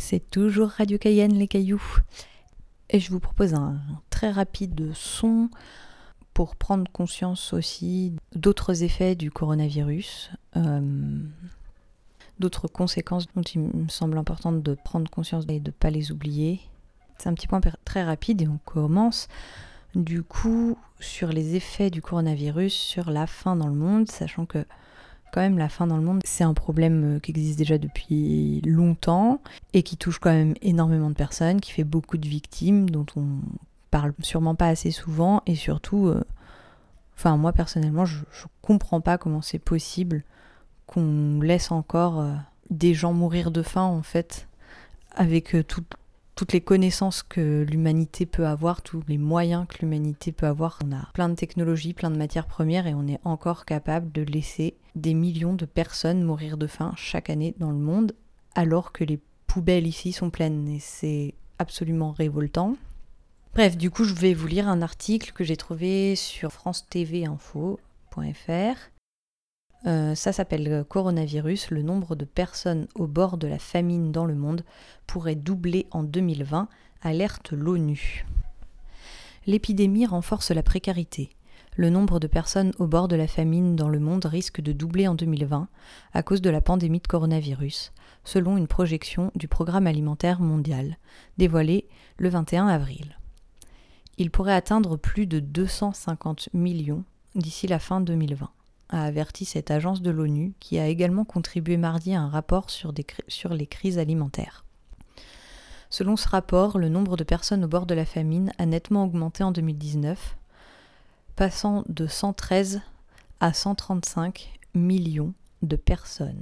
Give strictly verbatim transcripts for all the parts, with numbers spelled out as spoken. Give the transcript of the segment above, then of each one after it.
C'est toujours Radio Cayenne, les cailloux. Et je vous propose un très rapide son pour prendre conscience aussi d'autres effets du coronavirus, euh, d'autres conséquences dont il me semble important de prendre conscience et de ne pas les oublier. C'est un petit point très rapide et on commence du coup sur les effets du coronavirus sur la faim dans le monde, sachant que quand même la faim dans le monde, c'est un problème qui existe déjà depuis longtemps et qui touche quand même énormément de personnes, qui fait beaucoup de victimes, dont on parle sûrement pas assez souvent et surtout, euh, enfin moi personnellement, je, je comprends pas comment c'est possible qu'on laisse encore euh, des gens mourir de faim en fait, avec euh, tout, toutes les connaissances que l'humanité peut avoir, tous les moyens que l'humanité peut avoir. On a plein de technologies, plein de matières premières et on est encore capable de laisser des millions de personnes mourir de faim chaque année dans le monde, alors que les poubelles ici sont pleines et c'est absolument révoltant. Bref, du coup, je vais vous lire un article que j'ai trouvé sur france t v info point f r. Euh, ça s'appelle « Coronavirus, le nombre de personnes au bord de la famine dans le monde pourrait doubler en deux mille vingt, alerte l'ONU. L'épidémie renforce la précarité. Le nombre de personnes au bord de la famine dans le monde risque de doubler en deux mille vingt à cause de la pandémie de coronavirus, selon une projection du Programme alimentaire mondial, dévoilée le vingt et un avril. Il pourrait atteindre plus de deux cent cinquante millions d'ici la fin deux mille vingt. A averti cette agence de l'ONU qui a également contribué mardi à un rapport sur, des, sur les crises alimentaires. Selon ce rapport, le nombre de personnes au bord de la famine a nettement augmenté en deux mille dix-neuf, passant de cent treize à cent trente-cinq millions de personnes.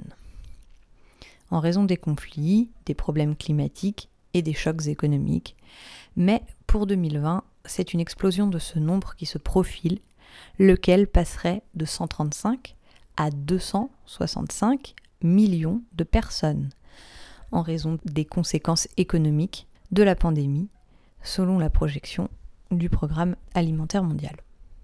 En raison des conflits, des problèmes climatiques et des chocs économiques. Mais pour deux mille vingt, c'est une explosion de ce nombre qui se profile, lequel passerait de cent trente-cinq à deux cent soixante-cinq millions de personnes, en raison des conséquences économiques de la pandémie, selon la projection du Programme alimentaire mondial.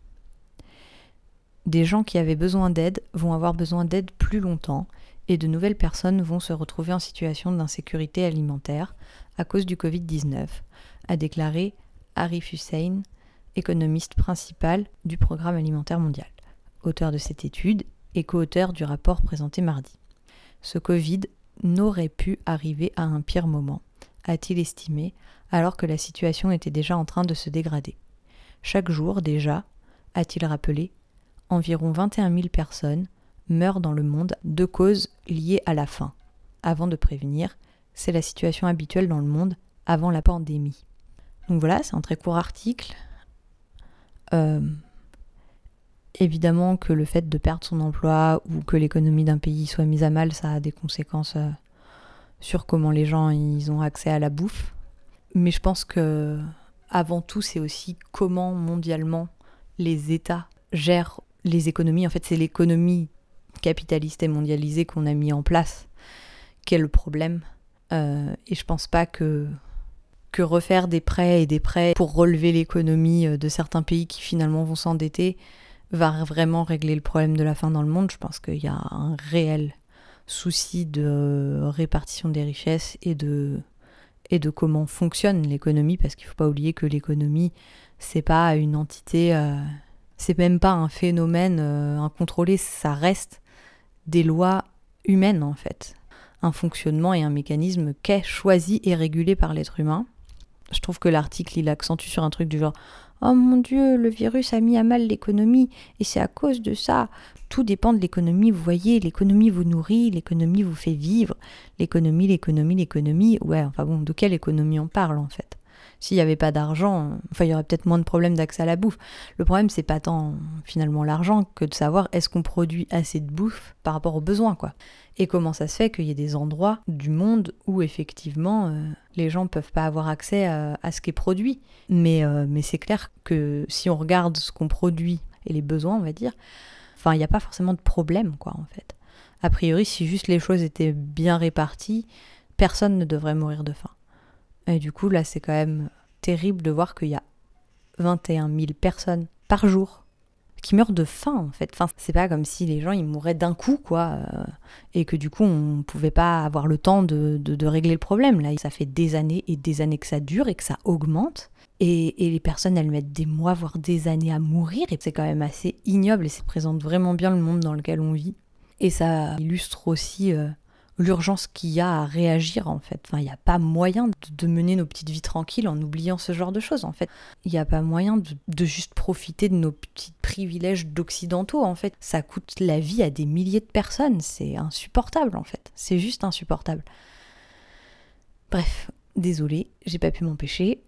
Des gens qui avaient besoin d'aide vont avoir besoin d'aide plus longtemps et de nouvelles personnes vont se retrouver en situation d'insécurité alimentaire à cause du covid dix-neuf, a déclaré Arif Hussein, économiste principal du Programme alimentaire mondial, auteur de cette étude et co-auteur du rapport présenté mardi. Ce Covid n'aurait pu arriver à un pire moment, a-t-il estimé, alors que la situation était déjà en train de se dégrader. Chaque jour déjà, a-t-il rappelé, environ vingt et un mille personnes meurent dans le monde de causes liées à la faim. Avant de prévenir, c'est la situation habituelle dans le monde avant la pandémie. Donc voilà, c'est un très court article. Euh, évidemment que le fait de perdre son emploi ou que l'économie d'un pays soit mise à mal, ça a des conséquences euh, sur comment les gens ils ont accès à la bouffe. Mais je pense que avant tout, c'est aussi comment mondialement les États gèrent les économies. En fait, c'est l'économie capitaliste et mondialisée qu'on a mis en place qui est le problème. Euh, et je pense pas que que refaire des prêts et des prêts pour relever l'économie de certains pays qui finalement vont s'endetter va vraiment régler le problème de la faim dans le monde. Je pense qu'il y a un réel souci de répartition des richesses et de, et de comment fonctionne l'économie, parce qu'il ne faut pas oublier que l'économie, c'est pas une entité, euh, c'est même pas un phénomène euh, incontrôlé, ça reste des lois humaines en fait. Un fonctionnement et un mécanisme qu'est choisi et régulé par l'être humain. Je trouve que l'article, il accentue sur un truc du genre « Oh mon Dieu, le virus a mis à mal l'économie et c'est à cause de ça. Tout dépend de l'économie, vous voyez, l'économie vous nourrit, l'économie vous fait vivre. L'économie, l'économie, l'économie. » Ouais, enfin bon, de quelle économie on parle en fait ? S'il n'y avait pas d'argent, enfin il y aurait peut-être moins de problèmes d'accès à la bouffe. Le problème, c'est pas tant finalement l'argent que de savoir est-ce qu'on produit assez de bouffe par rapport aux besoins, quoi. Et comment ça se fait qu'il y ait des endroits du monde où effectivement euh, les gens ne peuvent pas avoir accès à, à ce qui est produit. Mais, euh, mais c'est clair que si on regarde ce qu'on produit et les besoins, on va dire, enfin il n'y a pas forcément de problème, quoi, en fait. A priori, si juste les choses étaient bien réparties, personne ne devrait mourir de faim. Et du coup, là, c'est quand même terrible de voir qu'il y a vingt et un mille personnes par jour qui meurent de faim en fait. Enfin, c'est pas comme si les gens ils mouraient d'un coup quoi, euh, et que du coup on pouvait pas avoir le temps de, de, de régler le problème. Là, ça fait des années et des années que ça dure et que ça augmente. Et, et les personnes, elles mettent des mois, voire des années à mourir. Et c'est quand même assez ignoble et ça présente vraiment bien le monde dans lequel on vit. Et ça illustre aussi euh, l'urgence qu'il y a à réagir, en fait. Enfin, il n'y a pas moyen de, de mener nos petites vies tranquilles en oubliant ce genre de choses, en fait. Il n'y a pas moyen de, de juste profiter de nos petits privilèges d'occidentaux, en fait. Ça coûte la vie à des milliers de personnes. C'est insupportable, en fait. C'est juste insupportable. Bref, désolée, j'ai pas pu m'empêcher.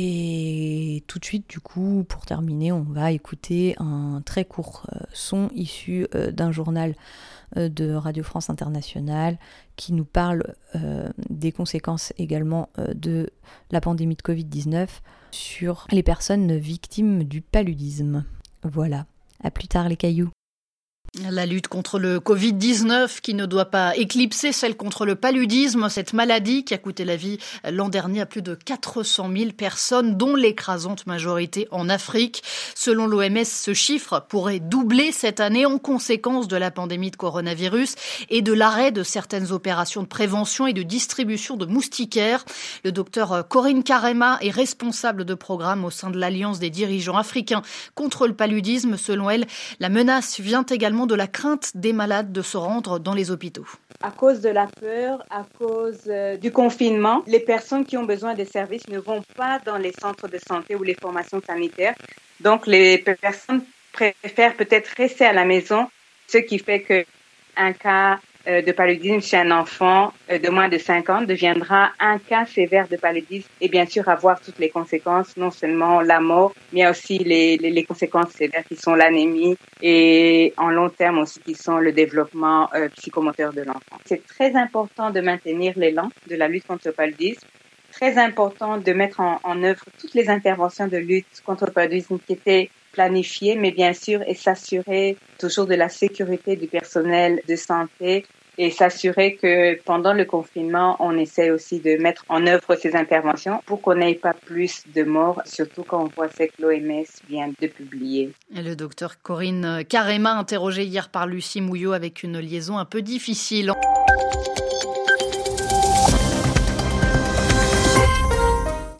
Et tout de suite, du coup, pour terminer, on va écouter un très court euh, son issu euh, d'un journal euh, de Radio France Internationale qui nous parle euh, des conséquences également euh, de la pandémie de covid dix-neuf sur les personnes victimes du paludisme. Voilà, à plus tard les cailloux. La lutte contre le covid dix-neuf qui ne doit pas éclipser celle contre le paludisme, cette maladie qui a coûté la vie l'an dernier à plus de quatre cent mille personnes, dont l'écrasante majorité en Afrique. Selon l'O M S, ce chiffre pourrait doubler cette année en conséquence de la pandémie de coronavirus et de l'arrêt de certaines opérations de prévention et de distribution de moustiquaires. Le docteur Corinne Karema est responsable de programme au sein de l'Alliance des dirigeants africains contre le paludisme. Selon elle, la menace vient également de la crainte des malades de se rendre dans les hôpitaux. À cause de la peur, à cause euh, du confinement, les personnes qui ont besoin des services ne vont pas dans les centres de santé ou les formations sanitaires. Donc, les personnes préfèrent peut-être rester à la maison, ce qui fait qu'un cas euh, de paludisme chez un enfant euh, de moins de cinq ans deviendra un cas sévère de paludisme et bien sûr avoir toutes les conséquences, non seulement la mort, mais aussi les, les, les conséquences sévères qui sont l'anémie et en long terme aussi qui sont le développement euh, psychomoteur de l'enfant. C'est très important de maintenir l'élan de la lutte contre le paludisme, très important de mettre en, en œuvre toutes les interventions de lutte contre le paludisme qui étaient planifier, mais bien sûr, et s'assurer toujours de la sécurité du personnel de santé et s'assurer que pendant le confinement, on essaie aussi de mettre en œuvre ces interventions pour qu'on n'ait pas plus de morts, surtout quand on voit ce que l'O M S vient de publier. Et le docteur Corinne Karema, interrogée hier par Lucie Mouillot avec une liaison un peu difficile.